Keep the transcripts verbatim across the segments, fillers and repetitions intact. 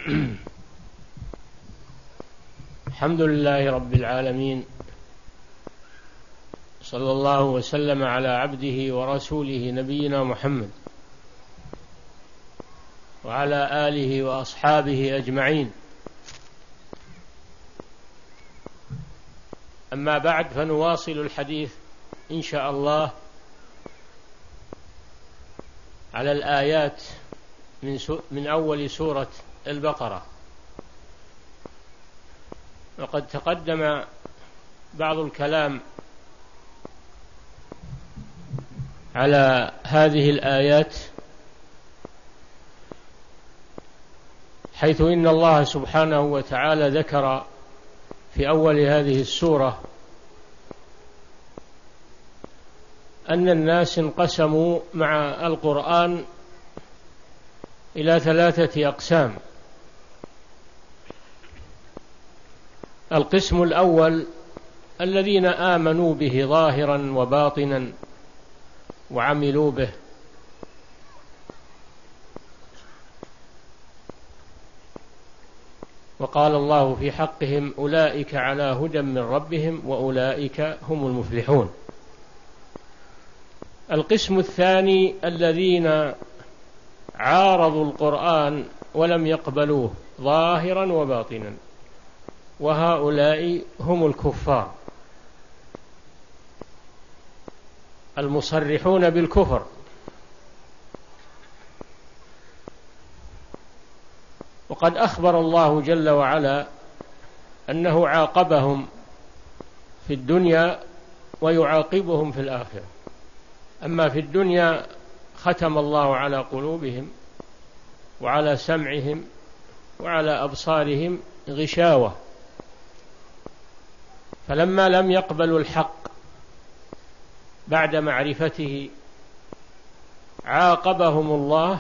الحمد لله رب العالمين، صلى الله وسلم على عبده ورسوله نبينا محمد وعلى آله وأصحابه أجمعين. أما بعد، فنواصل الحديث إن شاء الله على الآيات من, من أول سورة البقرة. وقد تقدم بعض الكلام على هذه الآيات، حيث إن الله سبحانه وتعالى ذكر في أول هذه السورة أن الناس انقسموا مع القرآن إلى ثلاثة أقسام. القسم الأول الذين آمنوا به ظاهرا وباطنا وعملوا به، وقال الله في حقهم: أولئك على هدى من ربهم وأولئك هم المفلحون. القسم الثاني الذين عارضوا القرآن ولم يقبلوه ظاهرا وباطنا، وهؤلاء هم الكفار المصرحون بالكفر. وقد أخبر الله جل وعلا أنه عاقبهم في الدنيا ويعاقبهم في الآخرة. أما في الدنيا ختم الله على قلوبهم وعلى سمعهم وعلى أبصارهم غشاوة، فلما لم يقبلوا الحق بعد معرفته عاقبهم الله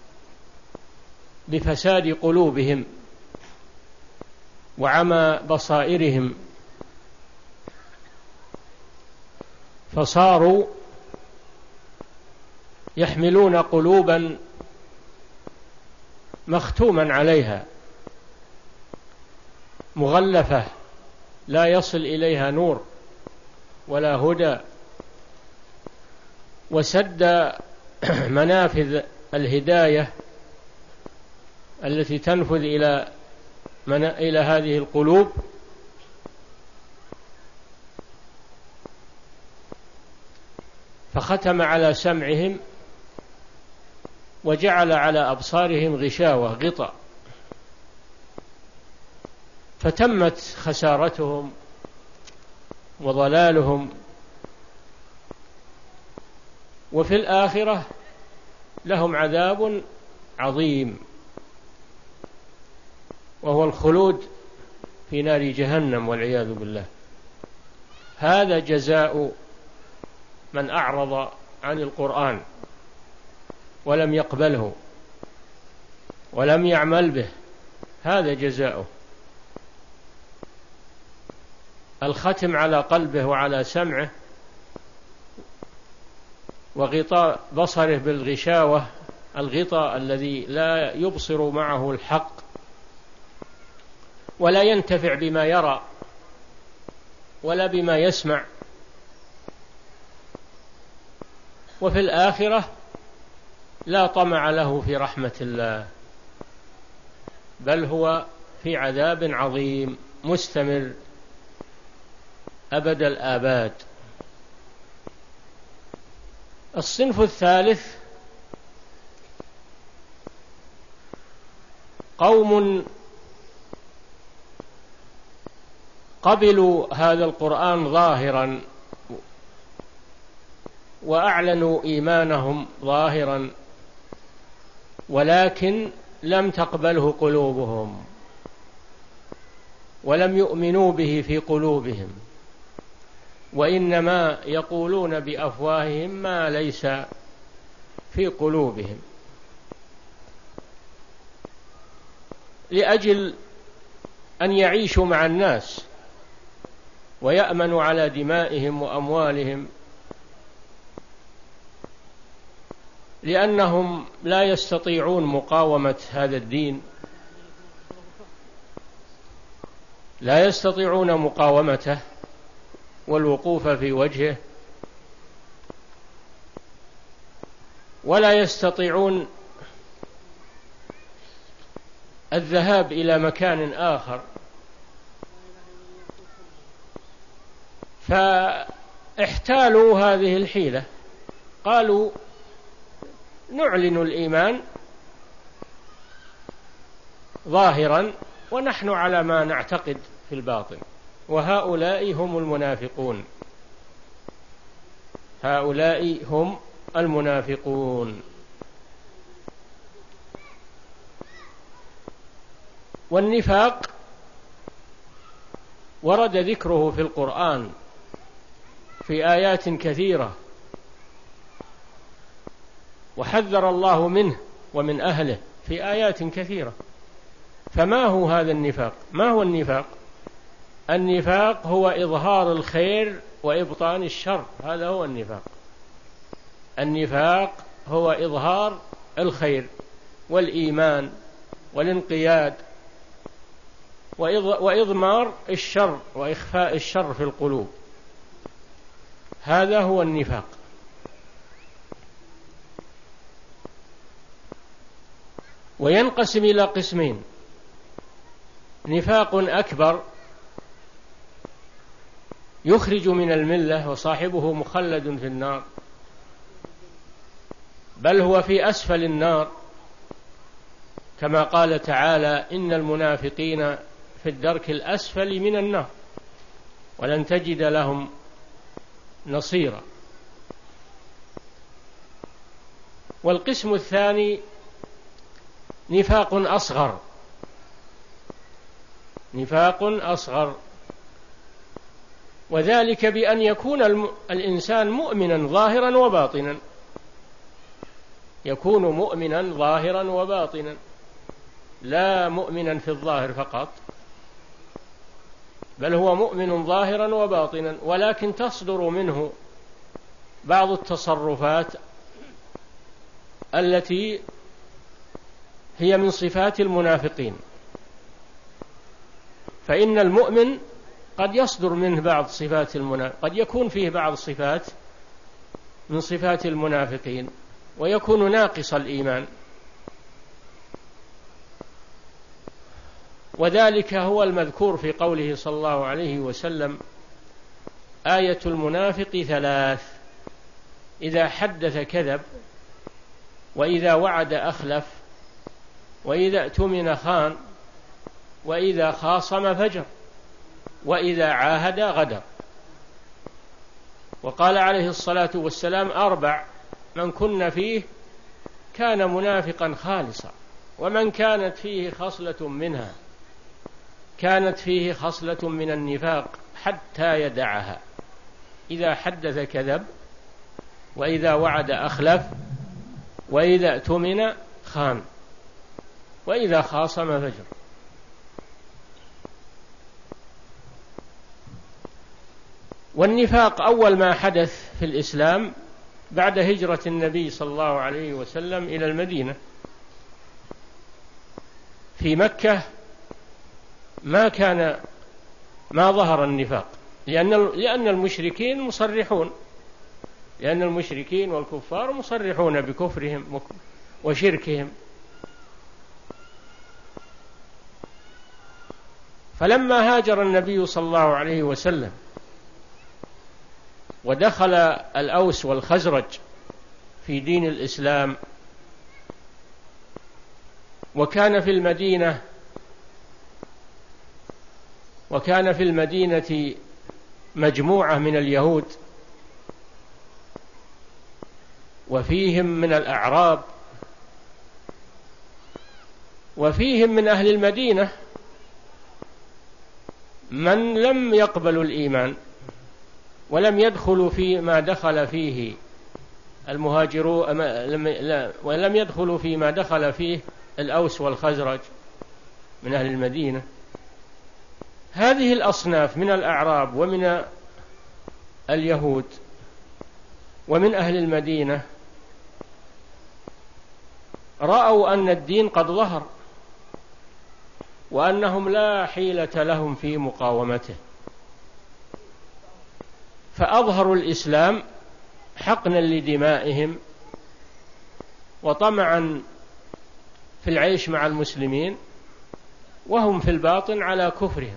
بفساد قلوبهم وعمى بصائرهم، فصاروا يحملون قلوبا مختوما عليها مغلفة لا يصل إليها نور ولا هدى، وسد منافذ الهداية التي تنفذ إلى من إلى هذه القلوب. فختم على سمعهم وجعل على أبصارهم غشاوة غطاء، فتمت خسارتهم وضلالهم. وفي الآخرة لهم عذاب عظيم، وهو الخلود في نار جهنم والعياذ بالله. هذا جزاء من أعرض عن القرآن ولم يقبله ولم يعمل به، هذا جزاؤه. الختم على قلبه وعلى سمعه وغطاء بصره بالغشاوة، الغطاء الذي لا يبصر معه الحق ولا ينتفع بما يرى ولا بما يسمع. وفي الآخرة لا طمع له في رحمة الله، بل هو في عذاب عظيم مستمر أبد الآباد. الصنف الثالث قوم قبلوا هذا القرآن ظاهرا وأعلنوا إيمانهم ظاهرا، ولكن لم تقبله قلوبهم ولم يؤمنوا به في قلوبهم، وإنما يقولون بأفواههم ما ليس في قلوبهم، لأجل أن يعيشوا مع الناس ويأمنوا على دمائهم وأموالهم، لأنهم لا يستطيعون مقاومة هذا الدين لا يستطيعون مقاومته والوقوف في وجهه، ولا يستطيعون الذهاب إلى مكان آخر، فاحتالوا هذه الحيلة، قالوا نعلن الإيمان ظاهرا ونحن على ما نعتقد في الباطن، وهؤلاء هم المنافقون، هؤلاء هم المنافقون. والنفاق ورد ذكره في القرآن في آيات كثيرة، وحذر الله منه ومن أهله في آيات كثيرة. فما هو هذا النفاق؟ ما هو النفاق؟ النفاق هو إظهار الخير وإبطان الشر، هذا هو النفاق. النفاق هو إظهار الخير والإيمان والانقياد وإضمار الشر وإخفاء الشر في القلوب، هذا هو النفاق. وينقسم إلى قسمين: نفاق أكبر يخرج من الملة وصاحبه مخلد في النار، بل هو في أسفل النار، كما قال تعالى: إن المنافقين في الدرك الأسفل من النار ولن تجد لهم نصيرا. والقسم الثاني نفاق أصغر، نفاق أصغر، وذلك بأن يكون الإنسان مؤمنا ظاهرا وباطنا، يكون مؤمنا ظاهرا وباطنا، لا مؤمنا في الظاهر فقط، بل هو مؤمن ظاهرا وباطنا، ولكن تصدر منه بعض التصرفات التي هي من صفات المنافقين. فإن المؤمن قد يصدر منه بعض صفات المنافق، قد يكون فيه بعض صفات من صفات المنافقين ويكون ناقص الإيمان، وذلك هو المذكور في قوله صلى الله عليه وسلم: آية المنافق ثلاث: إذا حدث كذب، وإذا وعد أخلف، وإذا اؤتمن خان، وإذا خاصم فجر، وإذا عاهد غدر. وقال عليه الصلاة والسلام: أربع من كن فيه كان منافقا خالصا، ومن كانت فيه خصلة منها كانت فيه خصلة من النفاق حتى يدعها: إذا حدث كذب، وإذا وعد أخلف، وإذا اؤتمن خان، وإذا خاصم فجر. والنفاق أول ما حدث في الإسلام بعد هجرة النبي صلى الله عليه وسلم إلى المدينة. في مكة ما كان ما ظهر النفاق، لأن لأن المشركين مصرحون، لأن المشركين والكفار مصرحون بكفرهم وشركهم. فلما هاجر النبي صلى الله عليه وسلم ودخل الأوس والخزرج في دين الإسلام، وكان في المدينة وكان في المدينة مجموعة من اليهود، وفيهم من الأعراب، وفيهم من أهل المدينة من لم يقبلوا الإيمان ولم يدخلوا فيما دخل فيه المهاجرون، ولم يدخلوا فيما دخل فيه الأوس والخزرج من أهل المدينة. هذه الأصناف من الأعراب ومن اليهود ومن أهل المدينة رأوا أن الدين قد ظهر، وأنهم لا حيلة لهم في مقاومته، فأظهروا الإسلام حقنا لدمائهم وطمعا في العيش مع المسلمين، وهم في الباطن على كفرهم.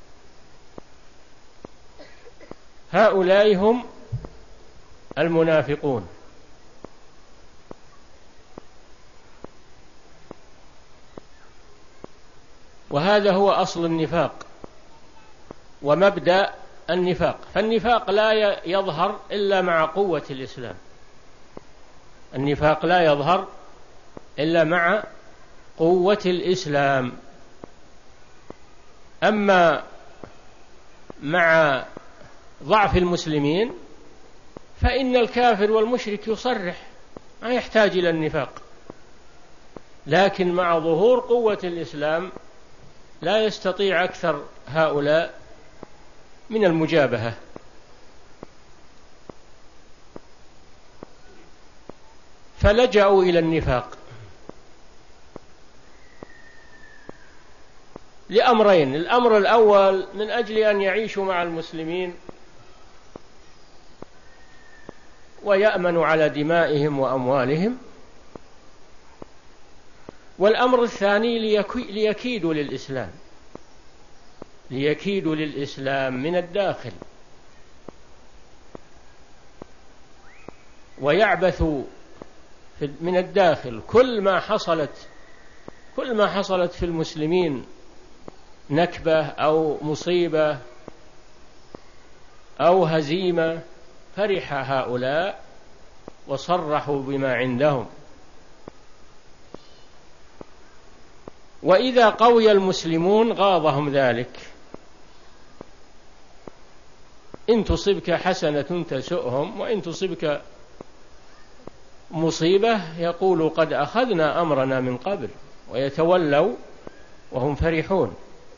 هؤلاء هم المنافقون. وهذا هو أصل النفاق ومبدأ النفاق. فالنفاق لا يظهر إلا مع قوة الإسلام، النفاق لا يظهر إلا مع قوة الإسلام. أما مع ضعف المسلمين فإن الكافر والمشرك يصرح، ما يحتاج إلى النفاق، لكن مع ظهور قوة الإسلام لا يستطيع أكثر هؤلاء من المجابهة. فلجأوا إلى النفاق لأمرين: الأمر الأول من أجل أن يعيشوا مع المسلمين ويأمنوا على دمائهم وأموالهم، والأمر الثاني ليكيدوا للإسلام، ليكيدوا للإسلام من الداخل ويعبثوا من الداخل. كل ما حصلت كل ما حصلت في المسلمين نكبة أو مصيبة أو هزيمة فرح هؤلاء وصرحوا بما عندهم. وإذا قوي المسلمون غاضهم ذلك، إن تصبك حسنة تسؤهم وإن تصبك مصيبة يقولوا قد أخذنا أمرنا من قبل، ويتولوا وهم فرحون.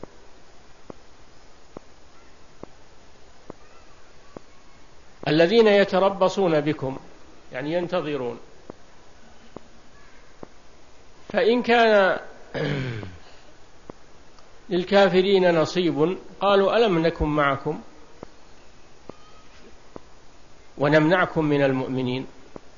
الذين يتربصون بكم يعني ينتظرون، فإن كان للكافرين نصيب قالوا ألم نكن معكم ونمنعكم من المؤمنين.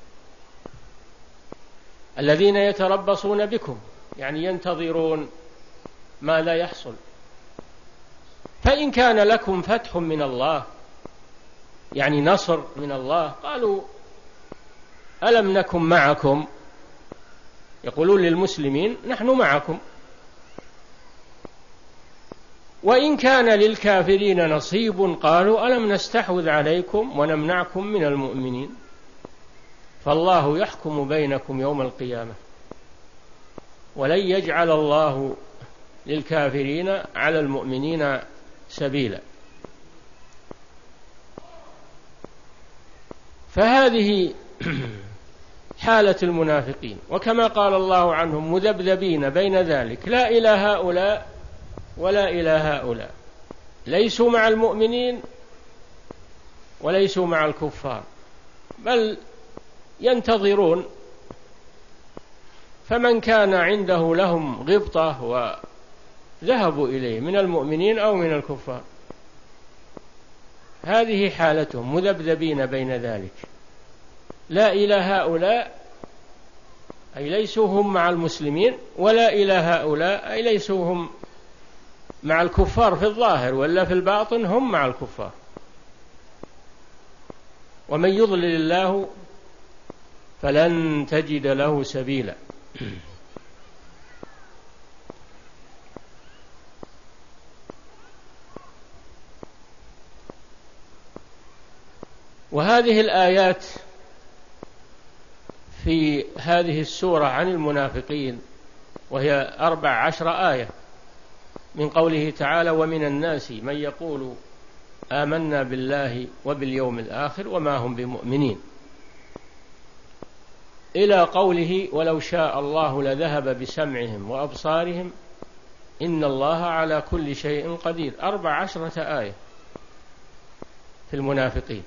الذين يتربصون بكم يعني ينتظرون ما لا يحصل. فإن كان لكم فتح من الله يعني نصر من الله قالوا ألم نكن معكم، يقولون للمسلمين نحن معكم. وإن كان للكافرين نصيب قالوا ألم نستحوذ عليكم ونمنعكم من المؤمنين. فالله يحكم بينكم يوم القيامة ولن يجعل الله للكافرين على المؤمنين سبيلا. فهذه حالة المنافقين، وكما قال الله عنهم مذبذبين بين ذلك لا إلى هؤلاء ولا إلى هؤلاء، ليسوا مع المؤمنين وليسوا مع الكفار، بل ينتظرون. فمن كان عنده لهم غبطة وذهبوا إليه من المؤمنين أو من الكفار، هذه حالتهم مذبذبين بين ذلك، لا إلى هؤلاء أي ليسوا هم مع المسلمين، ولا إلى هؤلاء أي ليسوا هم مع الكفار في الظاهر، ولا في الباطن هم مع الكفار. ومن يضلل الله فلن تجد له سبيلا. وهذه الآيات في هذه السورة عن المنافقين، وهي أربع عشر آية، من قوله تعالى ومن الناس من يقول آمنا بالله وباليوم الآخر وما هم بمؤمنين، إلى قوله ولو شاء الله لذهب بسمعهم وأبصارهم إن الله على كل شيء قدير. أربع عشرة آية في المنافقين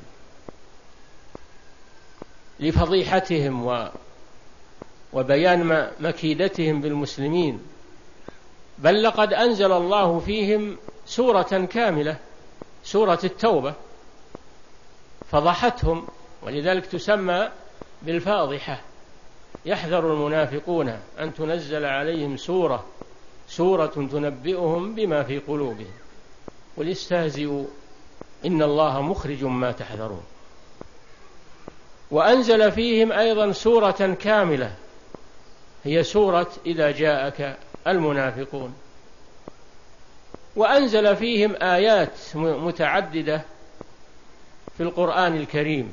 لفضيحتهم وبيان مكيدتهم بالمسلمين بل لقد أنزل الله فيهم سورة كاملة، سورة التوبة، فضحتهم، ولذلك تسمى بالفاضحة. يحذر المنافقون أن تنزل عليهم سورة سورة تنبئهم بما في قلوبهم قل استهزئوا إن الله مخرج ما تحذرون. وأنزل فيهم أيضا سورة كاملة هي سورة إذا جاءك المنافقون، وأنزل فيهم آيات متعددة في القرآن الكريم.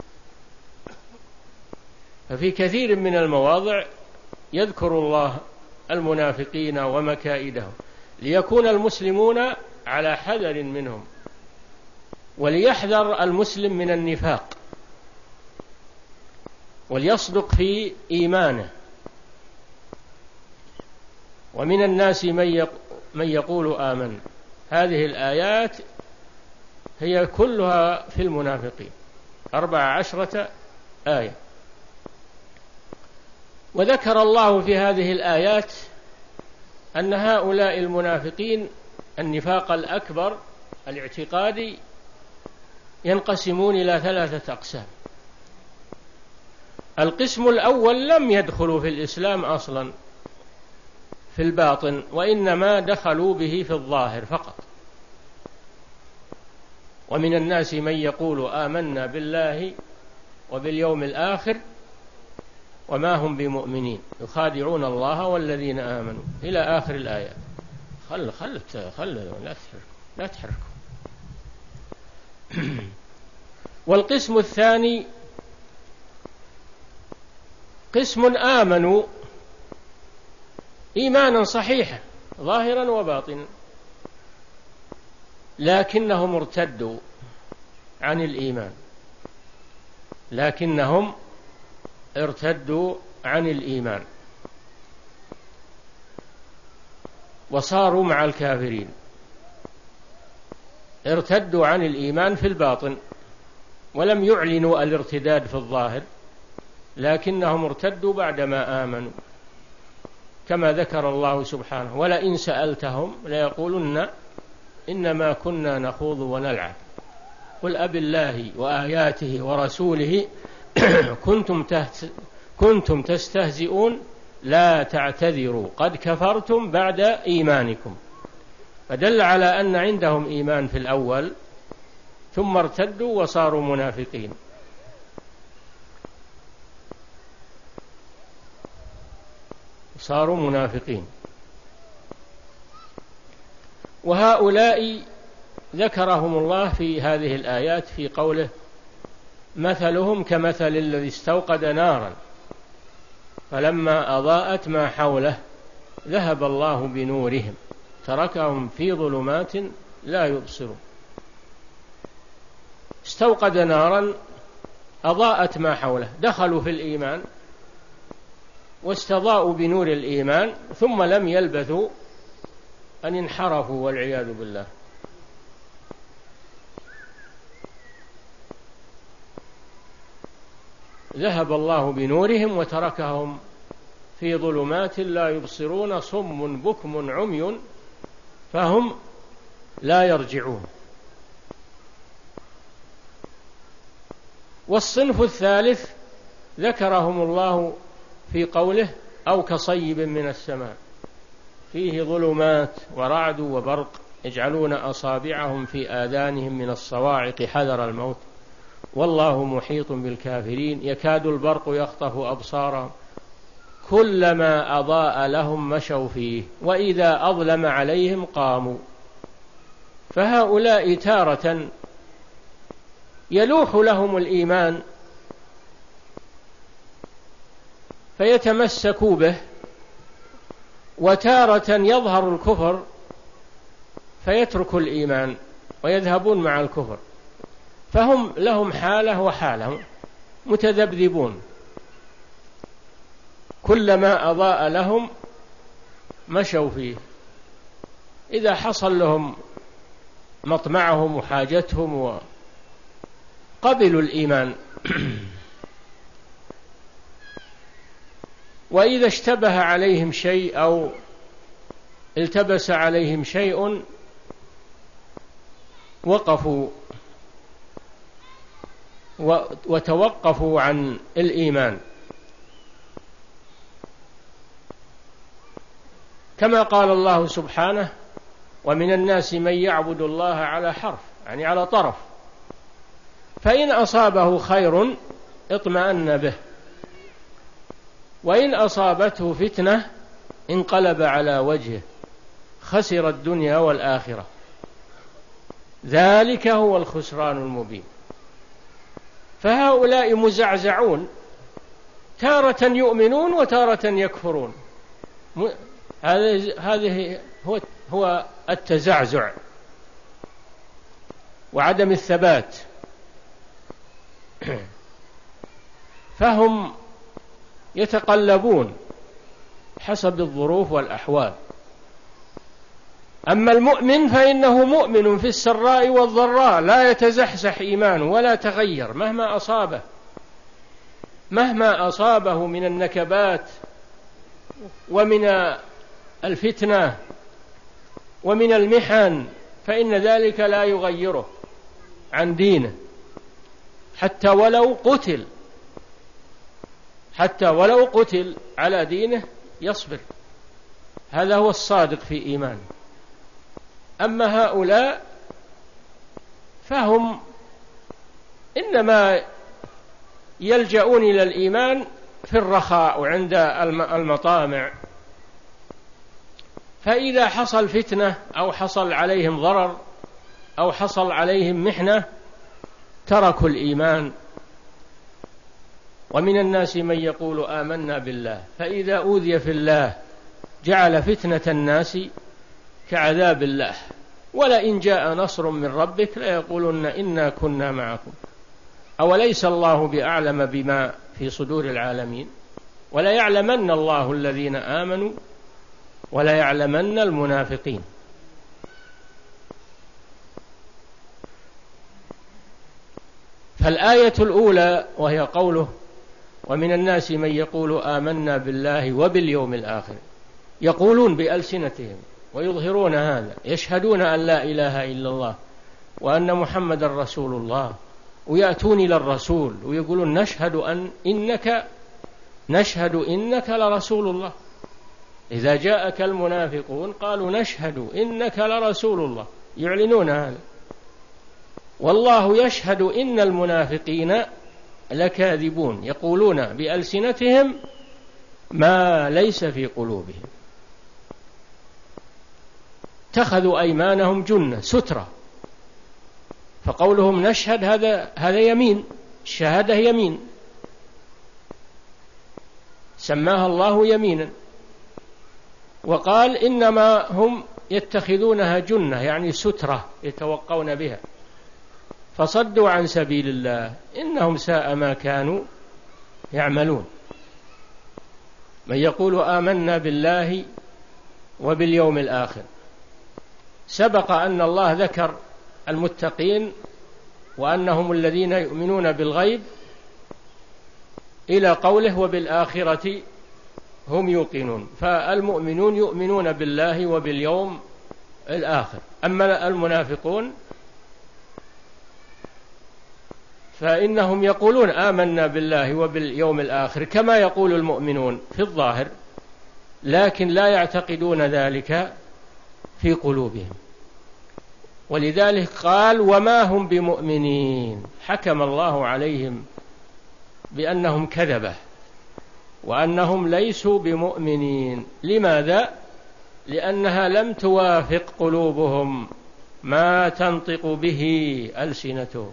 ففي كثير من المواضع يذكر الله المنافقين ومكائدهم ليكون المسلمون على حذر منهم، وليحذر المسلم من النفاق وليصدق في إيمانه. ومن الناس من يقول آمنا. هذه الآيات هي كلها في المنافقين، أربع عشرة آية. وذكر الله في هذه الآيات أن هؤلاء المنافقين النفاق الأكبر الاعتقادي ينقسمون إلى ثلاثة أقسام. القسم الأول لم يدخلوا في الإسلام أصلا في الباطن، وإنما دخلوا به في الظاهر فقط. ومن الناس من يقول آمنا بالله وباليوم الآخر وما هم بمؤمنين يخادعون الله والذين آمنوا إلى آخر الآية. خل خل خل لا تحركوا لا تحركوا. والقسم الثاني قسم آمنوا إيمانا صحيحا ظاهرا وباطنا، لكنهم ارتدوا عن الإيمان لكنهم ارتدوا عن الإيمان وصاروا مع الكافرين. ارتدوا عن الإيمان في الباطن ولم يعلنوا الارتداد في الظاهر، لكنهم ارتدوا بعدما آمنوا، كما ذكر الله سبحانه: ولئن سألتهم ليقولن إنما كنا نخوض ونلعب قل أب الله وآياته ورسوله كنتم كنتم تستهزئون لا تعتذروا قد كفرتم بعد إيمانكم. فدل على أن عندهم إيمان في الأول ثم ارتدوا وصاروا منافقين. صاروا منافقين. وهؤلاء ذكرهم الله في هذه الآيات في قوله: مثلهم كمثل الذي استوقد نارا فلما أضاءت ما حوله ذهب الله بنورهم تركهم في ظلمات لا يبصرون. استوقد نارا أضاءت ما حوله، دخلوا في الإيمان واستضاءوا بنور الإيمان، ثم لم يلبثوا أن انحرفوا والعياذ بالله. ذهب الله بنورهم وتركهم في ظلمات لا يبصرون صم بكم عمي فهم لا يرجعون. والصنف الثالث ذكرهم الله في قوله: أو كصيب من السماء فيه ظلمات ورعد وبرق يجعلون أصابعهم في آذانهم من الصواعق حذر الموت والله محيط بالكافرين يكاد البرق يخطف أبصارهم كلما أضاء لهم مشوا فيه وإذا أظلم عليهم قاموا. فهؤلاء تارة يلوح لهم الإيمان فيتمسكوا به، وتارة يظهر الكفر فيتركوا الإيمان ويذهبون مع الكفر. فهم لهم حالة وحالة متذبذبون، كلما أضاء لهم مشوا فيه. إذا حصل لهم مطمعهم وحاجتهم وقبلوا الإيمان، وإذا اشتبه عليهم شيء أو التبس عليهم شيء وقفوا وتوقفوا عن الإيمان، كما قال الله سبحانه: ومن الناس من يعبد الله على حرف، يعني على طرف، فإن أصابه خير اطمأن به، وإن أصابته فتنة انقلب على وجهه خسر الدنيا والآخرة، ذلك هو الخسران المبين. فهؤلاء مزعزعون، تارة يؤمنون وتارة يكفرون. هذه هو هو التزعزع وعدم الثبات. فهم يتقلبون حسب الظروف والأحوال. أما المؤمن فإنه مؤمن في السراء والضراء، لا يتزحزح إيمانه ولا تغير مهما أصابه، مهما أصابه من النكبات ومن الفتنة ومن المحن، فإن ذلك لا يغيره عن دينه، حتى ولو قتل حتى ولو قتل على دينه يصبر. هذا هو الصادق في إيمانه. أما هؤلاء فهم إنما يلجؤون إلى الإيمان في الرخاء وعند المطامع، فإذا حصل فتنة أو حصل عليهم ضرر أو حصل عليهم محنة تركوا الإيمان. ومن الناس من يقول آمنا بالله فإذا أوذي في الله جعل فتنة الناس كعذاب الله ولئن جاء نصر من ربك ليقولن إنا كنا معكم أوليس الله بأعلم بما في صدور العالمين وليعلمن الله الذين آمنوا وليعلمن المنافقين. فالآية الأولى وهي قوله: ومن الناس من يقول آمنا بالله وباليوم الآخر، يقولون بألسنتهم ويظهرون هذا، يشهدون أن لا إله إلا الله وأن محمد رسول الله، ويأتون إلى الرسول ويقولون نشهد أن إنك نشهد إنك لرسول الله. إذا جاءك المنافقون قالوا نشهد إنك لرسول الله، يعلنون هذا. والله يشهد إن المنافقين لكاذبون، يقولون بألسنتهم ما ليس في قلوبهم. اتخذوا أيمانهم جنة سترة، فقولهم نشهد هذا هذا يمين، الشهادة يمين سماها الله يمينا، وقال إنما هم يتخذونها جنة يعني سترة يتوقون بها، فصدوا عن سبيل الله إنهم ساء ما كانوا يعملون. من يقول آمنا بالله وباليوم الآخر، سبق أن الله ذكر المتقين وأنهم الذين يؤمنون بالغيب إلى قوله وبالآخرة هم يوقنون، فالمؤمنون يؤمنون بالله وباليوم الآخر. أما المنافقون فإنهم يقولون آمنا بالله وباليوم الآخر كما يقول المؤمنون في الظاهر، لكن لا يعتقدون ذلك في قلوبهم. ولذلك قال وما هم بمؤمنين، حكم الله عليهم بأنهم كذبة وأنهم ليسوا بمؤمنين. لماذا؟ لأنها لم توافق قلوبهم ما تنطق به ألسنتهم.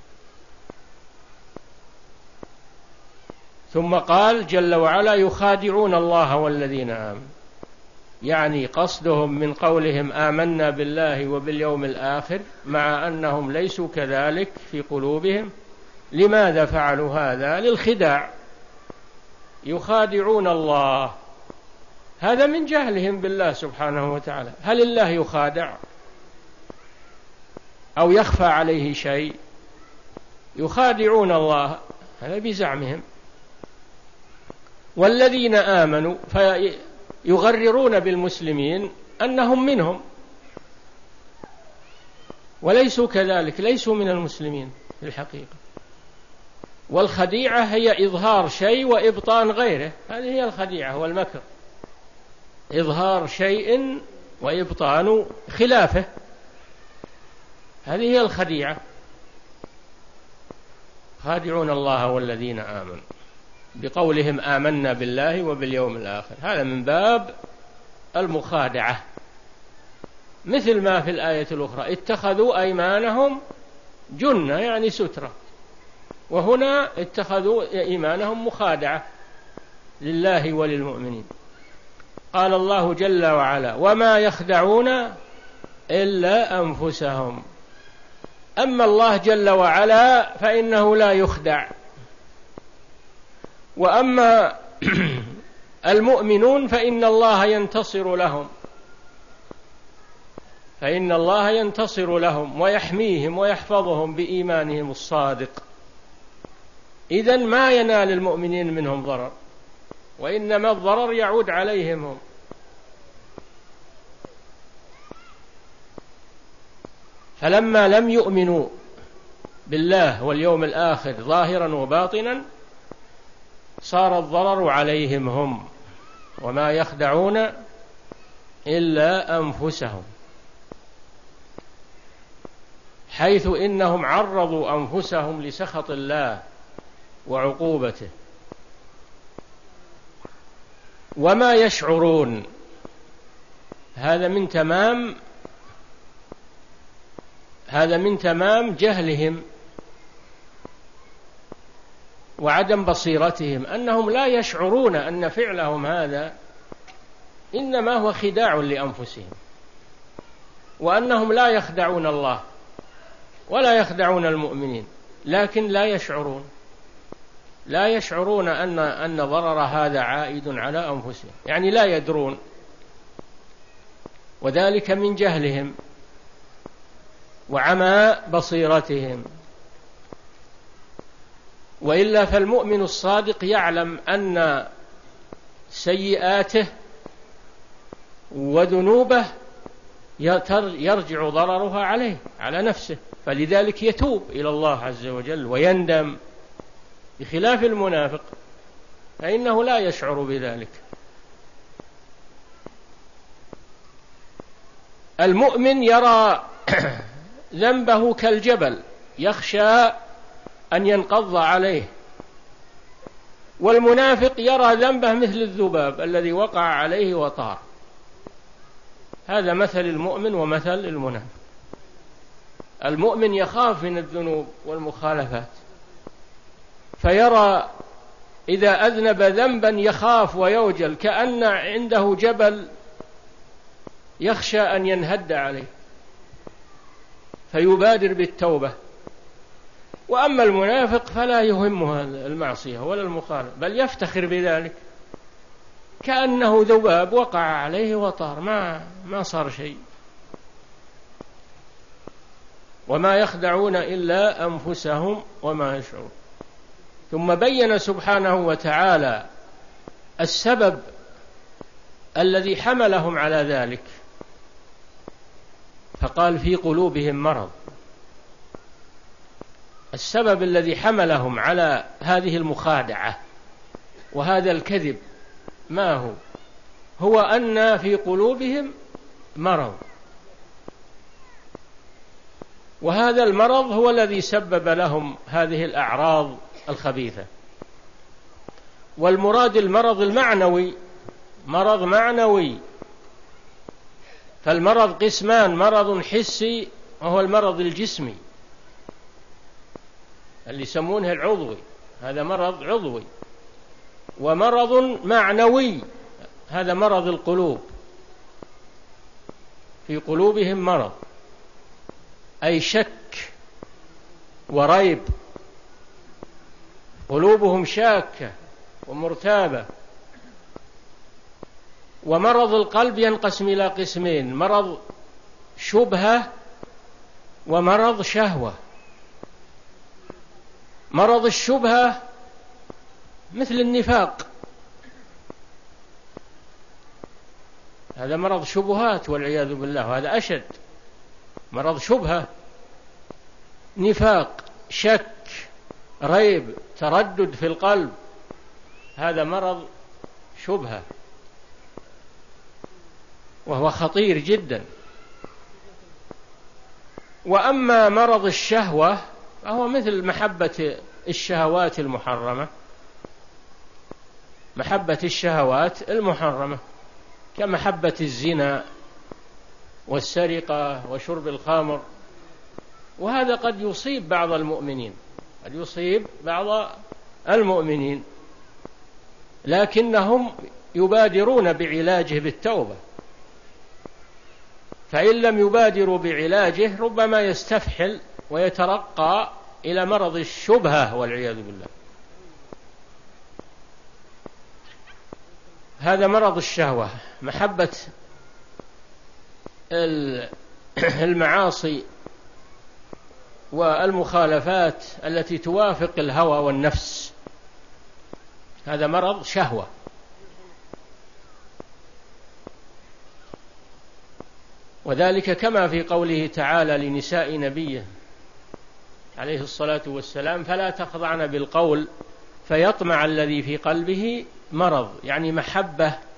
ثم قال جل وعلا يخادعون الله والذين آمنوا، يعني قصدهم من قولهم آمنا بالله وباليوم الآخر مع أنهم ليسوا كذلك في قلوبهم. لماذا فعلوا هذا؟ للخداع، يخادعون الله، هذا من جهلهم بالله سبحانه وتعالى. هل الله يخادع أو يخفى عليه شيء؟ يخادعون الله هذا بزعمهم. والذين آمنوا فيغررون بالمسلمين أنهم منهم، وليسوا كذلك، ليسوا من المسلمين في الحقيقة. والخديعة هي إظهار شيء وإبطان غيره، هذه هي الخديعة والمكر، إظهار شيء وإبطان خلافه، هذه هي الخديعة. خادعون الله والذين آمنوا بقولهم آمنا بالله وباليوم الآخر، هذا من باب المخادعة، مثل ما في الآية الأخرى اتخذوا أيمانهم جنة يعني سترة، وهنا اتخذوا إيمانهم مخادعة لله وللمؤمنين. قال الله جل وعلا وما يخدعون إلا أنفسهم. أما الله جل وعلا فإنه لا يخدع، وأما المؤمنون فإن الله ينتصر لهم، فإن الله ينتصر لهم ويحميهم ويحفظهم بإيمانهم الصادق. إذن ما ينال المؤمنين منهم ضرر، وإنما الضرر يعود عليهم هم. فلما لم يؤمنوا بالله واليوم الآخر ظاهرا وباطنا صار الضرر عليهم هم، وما يخدعون إلا أنفسهم، حيث إنهم عرضوا أنفسهم لسخط الله وعقوبته وما يشعرون. هذا من تمام هذا من تمام جهلهم وعدم بصيرتهم، أنهم لا يشعرون أن فعلهم هذا إنما هو خداع لأنفسهم، وأنهم لا يخدعون الله ولا يخدعون المؤمنين، لكن لا يشعرون لا يشعرون أن أن ضرر هذا عائد على أنفسهم، يعني لا يدرون، وذلك من جهلهم وعمى بصيرتهم. وإلا فالمؤمن الصادق يعلم أن سيئاته وذنوبه يرجع ضررها عليه على نفسه، فلذلك يتوب إلى الله عز وجل ويندم، بخلاف المنافق فإنه لا يشعر بذلك. المؤمن يرى ذنبه كالجبل يخشى أن ينقض عليه، والمنافق يرى ذنبه مثل الذباب الذي وقع عليه وطار. هذا مثل المؤمن ومثل المنافق. المؤمن يخاف من الذنوب والمخالفات، فيرى إذا أذنب ذنبا يخاف ويوجل كأن عنده جبل يخشى أن ينهد عليه، فيبادر بالتوبة. وأما المنافق فلا يهمه المعصية ولا المخالفة، بل يفتخر بذلك كأنه ذباب وقع عليه وطار، ما ما صار شيء. وما يخدعون إلا أنفسهم وما يشعرون. ثم بين سبحانه وتعالى السبب الذي حملهم على ذلك، فقال في قلوبهم مرض. السبب الذي حملهم على هذه المخادعة وهذا الكذب ما هو؟ هو أن في قلوبهم مرض، وهذا المرض هو الذي سبب لهم هذه الأعراض الخبيثة. والمراد المرض المعنوي، مرض معنوي. فالمرض قسمان: مرض حسي وهو المرض الجسمي اللي يسمونه العضوي، هذا مرض عضوي، ومرض معنوي هذا مرض القلوب. في قلوبهم مرض أي شك وريب، قلوبهم شاكة ومرتابة. ومرض القلب ينقسم إلى قسمين: مرض شبهة ومرض شهوة. مرض الشبهة مثل النفاق، هذا مرض شبهات والعياذ بالله، وهذا أشد، مرض شبهة، نفاق، شك، ريب، تردد في القلب، هذا مرض شبهة وهو خطير جدا. وأما مرض الشهوة فهو مثل محبة الشهوات المحرمة، محبة الشهوات المحرمة كمحبة الزنا والسرقة وشرب الخمر، وهذا قد يصيب بعض المؤمنين، قد يصيب بعض المؤمنين، لكنهم يبادرون بعلاجه بالتوبة، فإن لم يبادروا بعلاجه ربما يستفحل ويترقى إلى مرض الشبهة والعياذ بالله. هذا مرض الشهوة، محبة المعاصي والمخالفات التي توافق الهوى والنفس، هذا مرض شهوة. وذلك كما في قوله تعالى لنساء نبيه عليه الصلاة والسلام: فلا تخضعن بالقول فيطمع الذي في قلبه مرض، يعني محبة